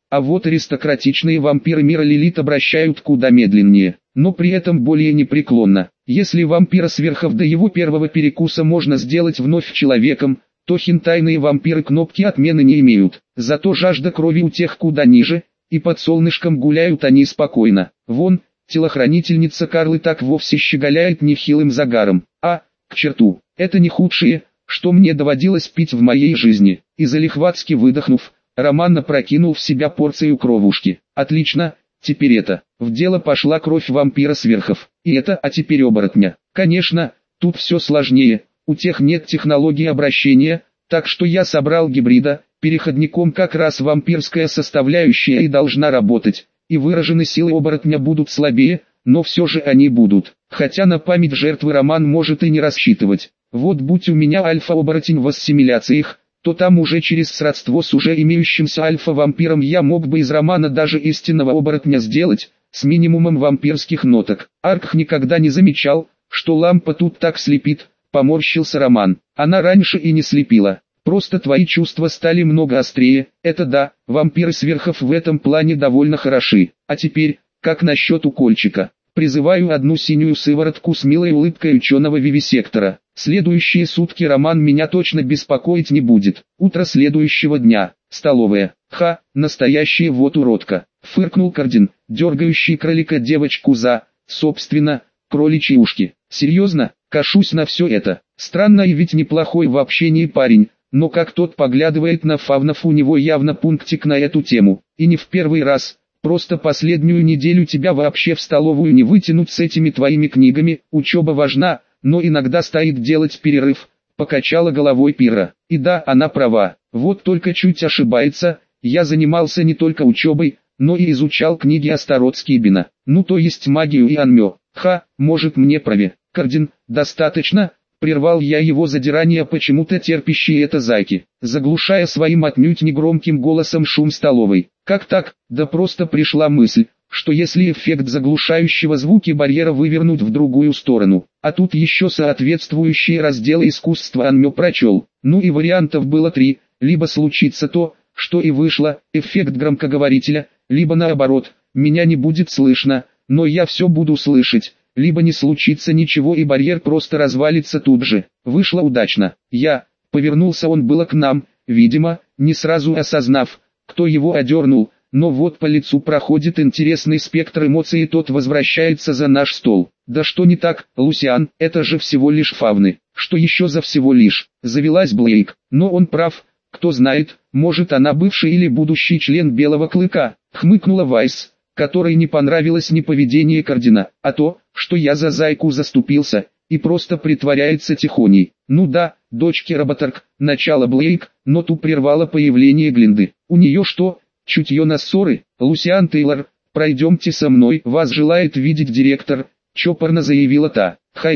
[SPEAKER 1] А вот аристократичные вампиры мира Лилит обращают куда медленнее, но при этом более непреклонно. Если вампира сверхов до его первого перекуса можно сделать вновь человеком, то хентайные вампиры кнопки отмены не имеют. Зато жажда крови у тех куда ниже, и под солнышком гуляют они спокойно. Вон, телохранительница Карлы так вовсе щеголяет нехилым загаром. А, к черту, это не худшее, что мне доводилось пить в моей жизни. И залихватски выдохнув, Роман опрокинул в себя порцию кровушки. Отлично, теперь это. В дело пошла кровь вампира сверхов. И это, а теперь оборотня. Конечно, тут все сложнее, у тех нет технологии обращения, так что я собрал гибрида, переходником как раз вампирская составляющая и должна работать, и выражены силы оборотня будут слабее, но все же они будут. Хотя на память жертвы Роман может и не рассчитывать. Вот будь у меня альфа-оборотень в ассимиляциях, то там уже через сродство с уже имеющимся альфа-вампиром я мог бы из Романа даже истинного оборотня сделать, с минимумом вампирских ноток. Аркх никогда не замечал, что лампа тут так слепит, поморщился Роман. Она раньше и не слепила. Просто твои чувства стали много острее, это да, вампиры сверхов в этом плане довольно хороши. А теперь, как насчет укольчика? Призываю одну синюю сыворотку с милой улыбкой ученого-вивисектора. Следующие сутки Роман меня точно беспокоить не будет. Утро следующего дня. Столовая. Ха, настоящая вот уродка. Фыркнул Кардин, дергающий кролика девочку за, собственно, кроличьи ушки. Серьезно, кашусь на все это. Странно и ведь неплохой в общении парень. Но как тот поглядывает на фавнов, у него явно пунктик на эту тему. И не в первый раз. Просто последнюю неделю тебя вообще в столовую не вытянуть с этими твоими книгами. Учеба важна, но иногда стоит делать перерыв. Покачала головой Пира. И да, она права. Вот только чуть ошибается. Я занимался не только учебой, но и изучал книги Астарот-Скибина. Ну то есть магию и анмё. Ха, может мне праве. Кардин, достаточно? Прервал я его задирание почему-то терпящие это зайки, заглушая своим отнюдь негромким голосом шум столовой. Как так? Да просто пришла мысль, что если эффект заглушающего звуки барьера вывернуть в другую сторону, а тут еще соответствующие разделы искусства анмё прочел. Ну и вариантов было три, либо случится то, что и вышло, эффект громкоговорителя, либо наоборот, меня не будет слышно, но я все буду слышать. Либо не случится ничего и барьер просто развалится тут же. Вышло удачно. Повернулся он было к нам, видимо, не сразу осознав, кто его одернул, но вот по лицу проходит интересный спектр эмоций и тот возвращается за наш стол. Да что не так, Лусиан, это же всего лишь фавны. Что еще за всего лишь? Завелась Блейк, но он прав, кто знает, может она бывший или будущий член Белого Клыка, хмыкнула Вайс, которой не понравилось ни поведение Кардина, а то, что я за зайку заступился, и просто притворяется тихоней. Ну да, дочки работорг, начало Блейк, но ту прервало появление Глинды. У нее что, чутье на ссоры? Лусиан Тейлор, пройдемте со мной, вас желает видеть директор, чопорно заявила та.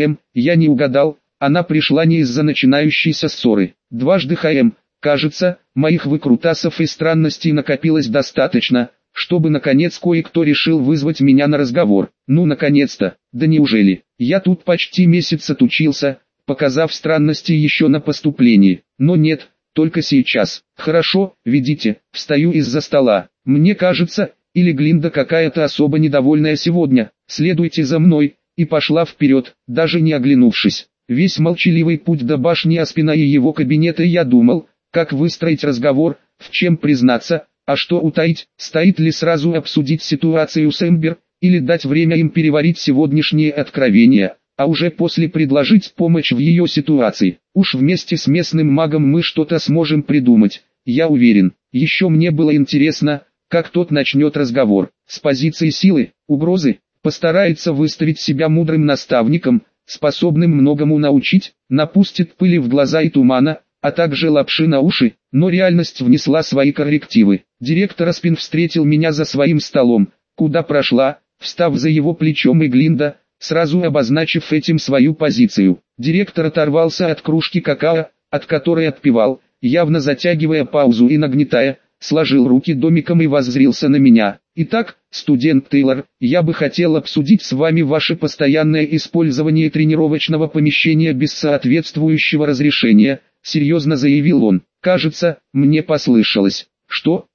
[SPEAKER 1] Я не угадал, она пришла не из-за начинающейся ссоры. Дважды кажется, моих выкрутасов и странностей накопилось достаточно, чтобы наконец кое-кто решил вызвать меня на разговор. Ну наконец-то, да неужели? Я тут почти месяц отучился, показав странности еще на поступлении. Но нет, только сейчас. Хорошо, ведите, встаю из-за стола. Мне кажется, или Глинда какая-то особо недовольная сегодня. Следуйте за мной, и пошла вперед, даже не оглянувшись. Весь молчаливый путь до башни Аспина и его кабинета я думал, как выстроить разговор, в чем признаться, а что утаить, стоит ли сразу обсудить ситуацию с Эмбер, или дать время им переварить сегодняшние откровения, а уже после предложить помощь в ее ситуации. Уж вместе с местным магом мы что-то сможем придумать, я уверен. Еще мне было интересно, как тот начнет разговор. С позиции силы, угрозы, постарается выставить себя мудрым наставником, способным многому научить, напустит пыли в глаза и тумана, а также лапши на уши, но реальность внесла свои коррективы. Директор Аспин встретил меня за своим столом, куда прошла, встав за его плечом и Глинда, сразу обозначив этим свою позицию. Директор оторвался от кружки какао, от которой отпивал, явно затягивая паузу и нагнетая, сложил руки домиком и воззрился на меня. Итак, студент Тейлор, я бы хотел обсудить с вами ваше постоянное использование тренировочного помещения без соответствующего разрешения, серьезно заявил он. Кажется, мне послышалось. Что?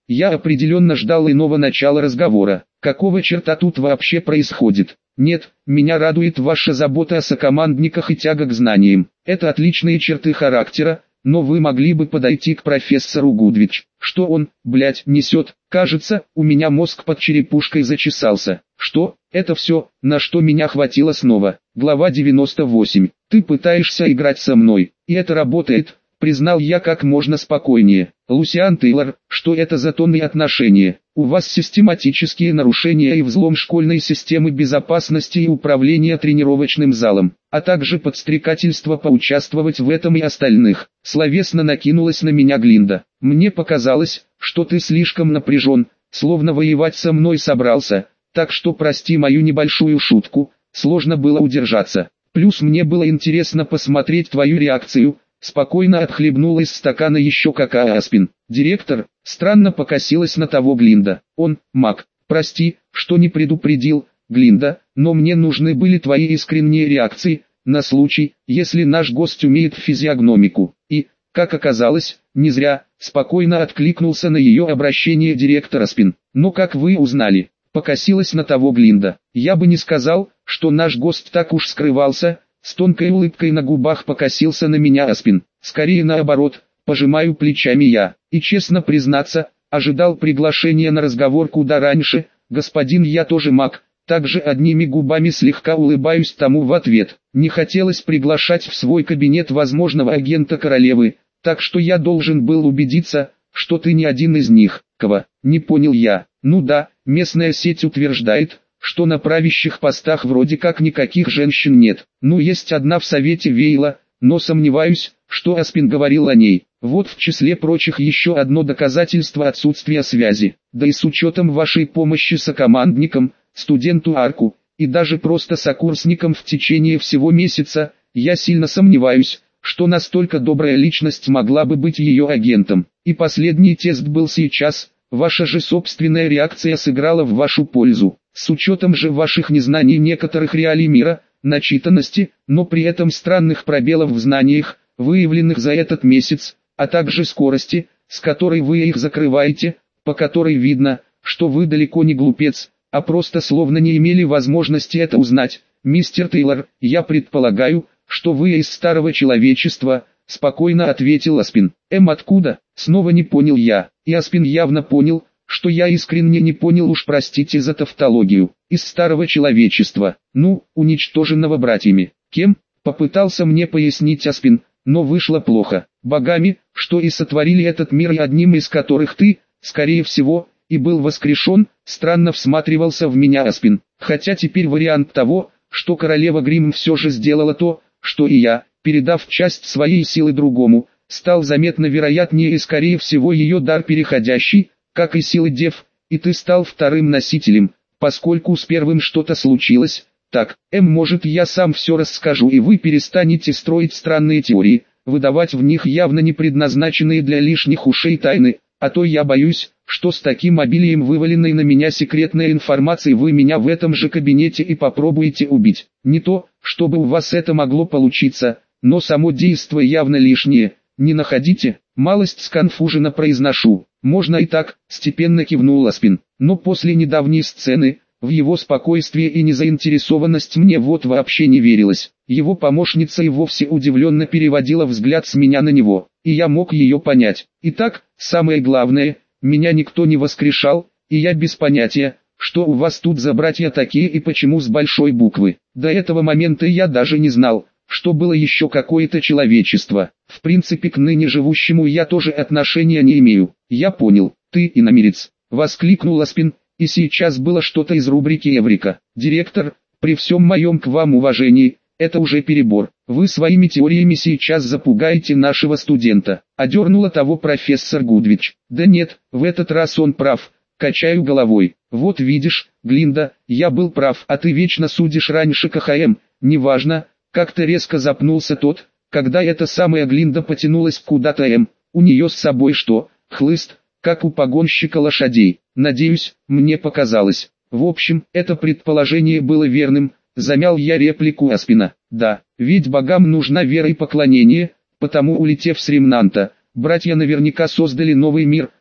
[SPEAKER 1] Я определенно ждал иного начала разговора. Какого черта тут вообще происходит? Нет, меня радует ваша забота о сокомандниках и тяга к знаниям. Это отличные черты характера, но вы могли бы подойти к профессору Гудвич. Что он, блядь, несет? Кажется, у меня мозг под черепушкой зачесался. Что? Это все, на что меня хватило снова. Глава 98. Ты пытаешься играть со мной, и это работает, признал я как можно спокойнее. Лусиан Тейлор, что это за тон и отношения? У вас систематические нарушения и взлом школьной системы безопасности и управления тренировочным залом, а также подстрекательство поучаствовать в этом и остальных. Словесно накинулась на меня Глинда. Мне показалось, что ты слишком напряжен, словно воевать со мной собрался, так что прости мою небольшую шутку, сложно было удержаться. Плюс мне было интересно посмотреть твою реакцию. Спокойно отхлебнула из стакана еще какая Аспин. Директор странно покосилась на того Глинда. Он, маг, прости, что не предупредил, Глинда, но мне нужны были твои искренние реакции, на случай, если наш гость умеет физиогномику. И, как оказалось, не зря, спокойно откликнулся на ее обращение директор Аспин. Но как вы узнали? Покосилась на того Глинда. Я бы не сказал, что наш гость так уж скрывался. С тонкой улыбкой на губах покосился на меня Аспин. Скорее наоборот, пожимаю плечами я. И честно признаться, ожидал приглашения на разговор куда раньше. Господин, я тоже маг. Также одними губами слегка улыбаюсь тому в ответ. Не хотелось приглашать в свой кабинет возможного агента королевы, так что я должен был убедиться, что ты не один из них. Кого? Не понял я. Ну да, местная сеть утверждает, что на правящих постах вроде как никаких женщин нет. Ну есть одна в совете Вейла, но сомневаюсь, что Аспин говорил о ней. Вот в числе прочих еще одно доказательство отсутствия связи. Да и с учетом вашей помощи сокомандникам, студенту Арку, и даже просто сокурсникам в течение всего месяца, я сильно сомневаюсь, что настолько добрая личность могла бы быть ее агентом. И последний тест был сейчас, ваша же собственная реакция сыграла в вашу пользу. С учетом же ваших незнаний некоторых реалий мира, начитанности, но при этом странных пробелов в знаниях, выявленных за этот месяц, а также скорости, с которой вы их закрываете, по которой видно, что вы далеко не глупец, а просто словно не имели возможности это узнать. Мистер Тейлор, я предполагаю, что вы из старого человечества, спокойно ответил Аспин. Откуда? Снова не понял я, и Аспин явно понял, что я искренне не понял, уж простите за тавтологию. Из старого человечества, ну, уничтоженного братьями. Кем? Попытался мне пояснить Аспин, но вышло плохо. Богами, что и сотворили этот мир, и одним из которых ты, скорее всего, и был воскрешен. Странно всматривался в меня Аспин. Хотя теперь вариант того, что королева Гримм все же сделала то, что и я, передав часть своей силы другому, стал заметно вероятнее, и скорее всего ее дар переходящий, как и силы дев, и ты стал вторым носителем, поскольку с первым что-то случилось. Так, может, я сам все расскажу, и вы перестанете строить странные теории, выдавать в них явно не предназначенные для лишних ушей тайны, а то я боюсь, что с таким обилием вываленной на меня секретной информации вы меня в этом же кабинете и попробуете убить. Не то, чтобы у вас это могло получиться, но само действо явно лишнее, не находите? Малость сконфуженно произношу. Можно и так, степенно кивнул Аспин. Но после недавней сцены, в его спокойствие и незаинтересованность мне вот вообще не верилось. Его помощница и вовсе удивленно переводила взгляд с меня на него, и я мог ее понять. Итак, самое главное, меня никто не воскрешал, и я без понятия, что у вас тут за братья такие и почему с большой буквы. До этого момента я даже не знал, что было еще какое-то человечество. В принципе, к ныне живущему я тоже отношения не имею. Я понял, ты иномирец, воскликнул Аспин, и сейчас было что-то из рубрики «Эврика». Директор, при всем моем к вам уважении, это уже перебор. Вы своими теориями сейчас запугаете нашего студента. Одернула того профессор Гудвич. Да нет, в этот раз он прав. Качаю головой. Вот видишь, Глинда, я был прав, а ты вечно судишь раньше КХМ. Неважно. Как-то резко запнулся тот, когда эта самая Глинда потянулась куда-то у нее с собой что, хлыст, как у погонщика лошадей. Надеюсь, мне показалось. В общем, это предположение было верным, замял я реплику Аспина. Да, ведь богам нужна вера и поклонение, потому улетев с Ремнанта, братья наверняка создали новый мир,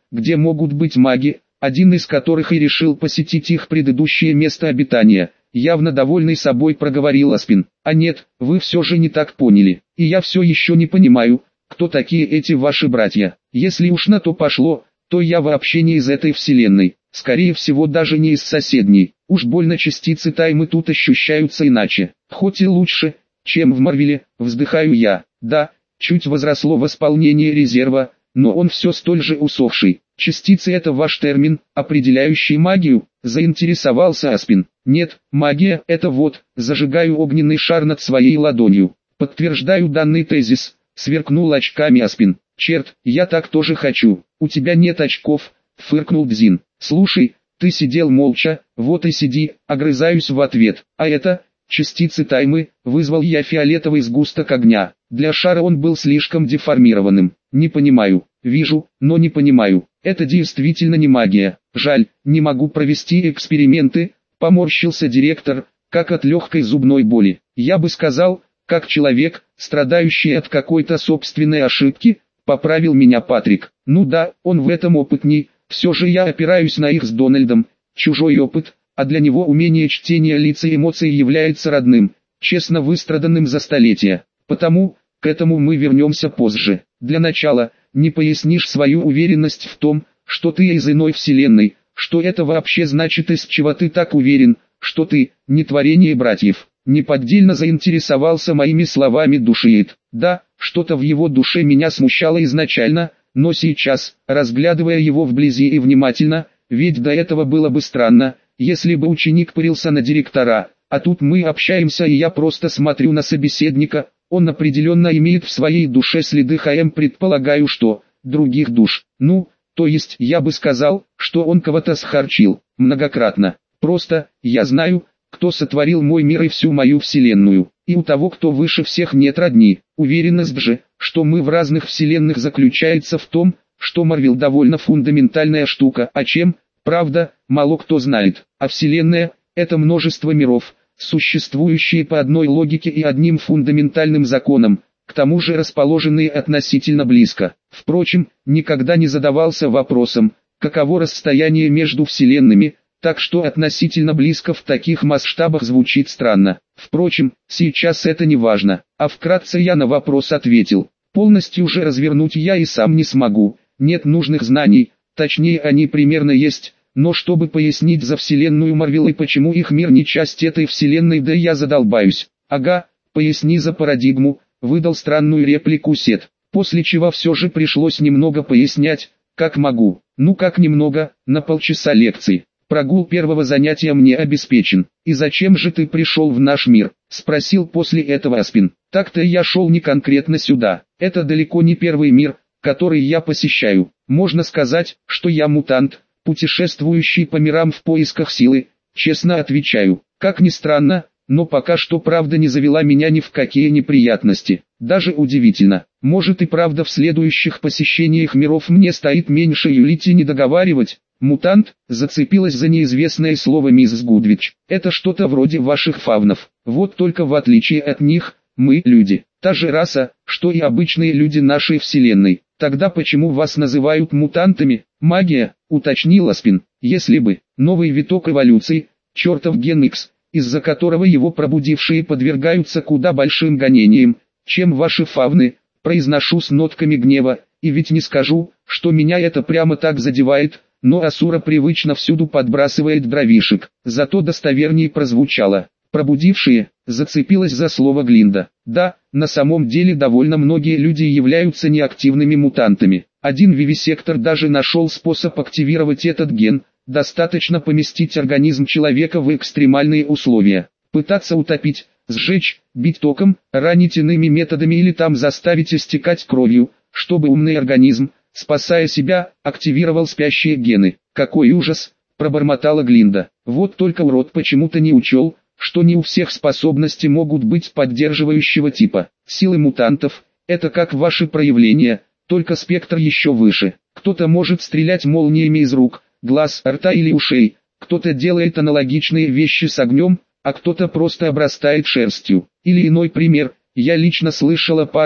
[SPEAKER 1] где могут быть маги, один из которых и решил посетить их предыдущее место обитания. Явно довольный собой проговорил Аспин. А нет, вы все же не так поняли. И я все еще не понимаю, кто такие эти ваши братья. Если уж на то пошло, то я вообще не из этой вселенной. Скорее всего даже не из соседней. Уж больно частицы таймы тут ощущаются иначе. Хоть и лучше, чем в Марвеле, вздыхаю я. Да, чуть возросло восполнение резерва, но он все столь же усохший. Частицы — это ваш термин, определяющий магию, заинтересовался Аспин. Нет, магия — это вот, зажигаю огненный шар над своей ладонью. Подтверждаю данный тезис, сверкнул очками Аспин. Черт, я так тоже хочу. У тебя нет очков, фыркнул Дзин. Слушай, ты сидел молча, вот и сиди, огрызаюсь в ответ. А это, частицы таймы, вызвал я фиолетовый сгусток огня. Для шара он был слишком деформированным. Не понимаю, вижу, но не понимаю. Это действительно не магия. Жаль, не могу провести эксперименты, поморщился директор, как от легкой зубной боли. Я бы сказал, как человек, страдающий от какой-то собственной ошибки, поправил меня Патрик. Ну да, он в этом опытней, все же я опираюсь на их с Дональдом, чужой опыт, а для него умение чтения лиц и эмоций является родным, честно выстраданным за столетия. Потому, к этому мы вернемся позже. Для начала, не пояснишь свою уверенность в том, что ты из иной вселенной, что это вообще значит, из чего ты так уверен, что ты, не творение братьев. Неподдельно заинтересовался моими словами Душиит. Да, что-то в его душе меня смущало изначально, но сейчас, разглядывая его вблизи и внимательно, ведь до этого было бы странно, если бы ученик пырился на директора, а тут мы общаемся и я просто смотрю на собеседника, он определенно имеет в своей душе следы ХМ, предполагаю, что других душ. Ну, то есть я бы сказал, что он кого-то схарчил, многократно. Просто, я знаю, кто сотворил мой мир и всю мою вселенную, и у того, кто выше всех, нет родни. Уверенность же, что мы в разных вселенных, заключается в том, что Марвел довольно фундаментальная штука, а чем, правда, мало кто знает. А вселенная — это множество миров, существующие по одной логике и одним фундаментальным законам, к тому же расположенные относительно близко. Впрочем, никогда не задавался вопросом, каково расстояние между вселенными, так что относительно близко в таких масштабах звучит странно. Впрочем, сейчас это не важно, а вкратце я на вопрос ответил. Полностью же развернуть я и сам не смогу, нет нужных знаний, точнее они примерно есть, но чтобы пояснить за вселенную Марвел и почему их мир не часть этой вселенной, да я задолбаюсь. Ага, поясни за парадигму, выдал странную реплику Сет, после чего все же пришлось немного пояснять, как могу. Ну как немного, на полчаса лекции. Прогул первого занятия мне обеспечен. И зачем же ты пришел в наш мир? Спросил после этого Аспин. Так-то я шел не конкретно сюда. Это далеко не первый мир, который я посещаю. Можно сказать, что я мутант, путешествующий по мирам в поисках силы. Честно отвечаю. Как ни странно, но пока что правда не завела меня ни в какие неприятности. Даже удивительно. Может и правда в следующих посещениях миров мне стоит меньше юлить и не договаривать. Мутант, зацепилась за неизвестное слово мисс Гудвич. Это что-то вроде ваших фавнов. Вот только в отличие от них, мы люди. Та же раса, что и обычные люди нашей вселенной. Тогда почему вас называют мутантами? Магия, уточнил Аспин. Если бы, новый виток эволюции, чертов ген X, из-за которого его пробудившие подвергаются куда большим гонениям, чем ваши фавны, произношу с нотками гнева, и ведь не скажу, что меня это прямо так задевает, но Асура привычно всюду подбрасывает дровишек, зато достовернее прозвучало. Пробудившие, зацепилась за слово Глинда. Да, на самом деле довольно многие люди являются неактивными мутантами. Один вивисектор даже нашел способ активировать этот ген, достаточно поместить организм человека в экстремальные условия. Пытаться утопить, сжечь, бить током, ранить иными методами или там заставить истекать кровью, чтобы умный организм, спасая себя, активировал спящие гены. Какой ужас, пробормотала Глинда. Вот только урод почему-то не учел, что не у всех способности могут быть поддерживающего типа. Силы мутантов — это как ваши проявления, только спектр еще выше. Кто-то может стрелять молниями из рук, глаз, рта или ушей, кто-то делает аналогичные вещи с огнем, а кто-то просто обрастает шерстью. Или иной пример, я лично слышал о парне,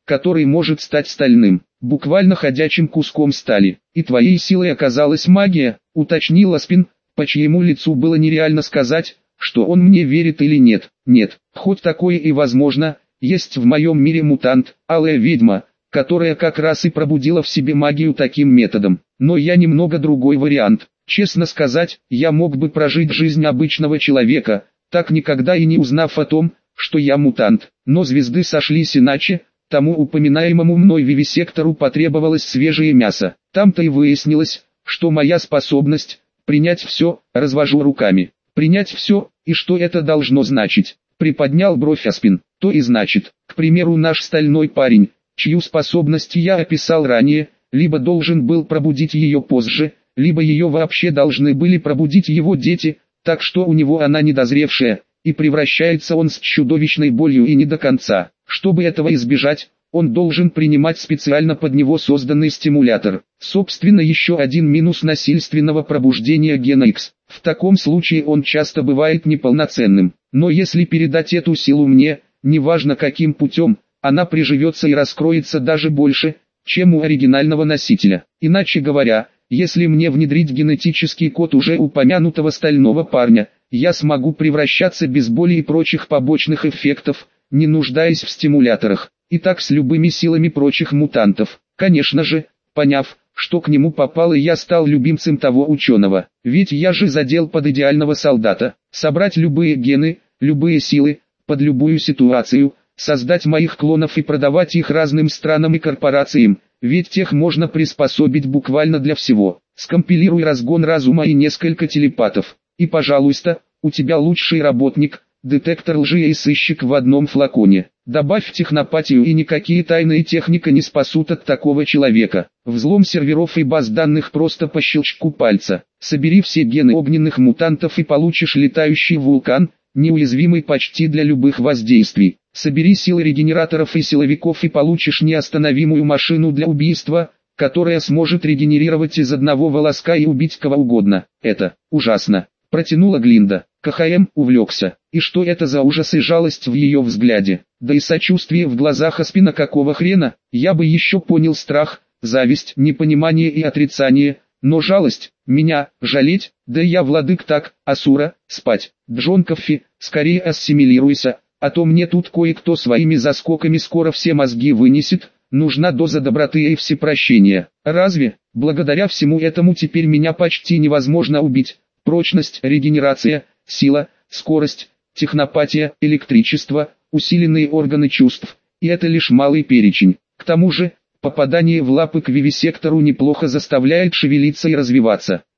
[SPEAKER 1] который может стать стальным, буквально ходячим куском стали. И твоей силой оказалась магия, уточнил Аспин, по чьему лицу было нереально сказать, что он мне верит или нет. Нет, хоть такое и возможно, есть в моем мире мутант, алая ведьма, которая как раз и пробудила в себе магию таким методом. Но я немного другой вариант. Честно сказать, я мог бы прожить жизнь обычного человека, так никогда и не узнав о том, что я мутант. Но звезды сошлись иначе, тому упоминаемому мной вивисектору потребовалось свежее мясо. Там-то и выяснилось, что моя способность принять все, развожу руками. Принять все, и что это должно значить? Приподнял бровь Аспин. То и значит, к примеру, наш стальной парень, чью способность я описал ранее, либо должен был пробудить ее позже, либо ее вообще должны были пробудить его дети, так что у него она недозревшая, и превращается он с чудовищной болью и не до конца. Чтобы этого избежать, он должен принимать специально под него созданный стимулятор. Собственно, еще один минус насильственного пробуждения гена X. В таком случае он часто бывает неполноценным. Но если передать эту силу мне, неважно каким путем, она приживется и раскроется даже больше, чем у оригинального носителя. Иначе говоря, если мне внедрить генетический код уже упомянутого стального парня, я смогу превращаться без боли и прочих побочных эффектов, не нуждаясь в стимуляторах, и так с любыми силами прочих мутантов. Конечно же, поняв, что к нему попало, я стал любимцем того ученого, ведь я же задел под идеального солдата, собрать любые гены, любые силы, под любую ситуацию, создать моих клонов и продавать их разным странам и корпорациям, ведь тех можно приспособить буквально для всего. Скомпилируй разгон разума и несколько телепатов, и пожалуйста, у тебя лучший работник, детектор лжи и сыщик в одном флаконе. Добавь технопатию, и никакие тайные техника не спасут от такого человека. Взлом серверов и баз данных просто по щелчку пальца. Собери все гены огненных мутантов и получишь летающий вулкан, неуязвимый почти для любых воздействий. Собери силы регенераторов и силовиков и получишь неостановимую машину для убийства, которая сможет регенерировать из одного волоска и убить кого угодно. Это ужасно, протянула Глинда. КХМ увлекся. И что это за ужас и жалость в ее взгляде? Да и сочувствие в глазах Аспина, какого хрена? Я бы еще понял страх, зависть, непонимание и отрицание, но жалость, меня, жалеть, да я владык так, Асура, спать. Джон Коффи, скорее ассимилируйся, а то мне тут кое-кто своими заскоками скоро все мозги вынесет, нужна доза доброты и всепрощения. Разве, благодаря всему этому теперь меня почти невозможно убить? Прочность, регенерация, сила, скорость, технопатия, электричество, усиленные органы чувств, и это лишь малый перечень. К тому же, попадание в лапы к вивисектору неплохо заставляет шевелиться и развиваться.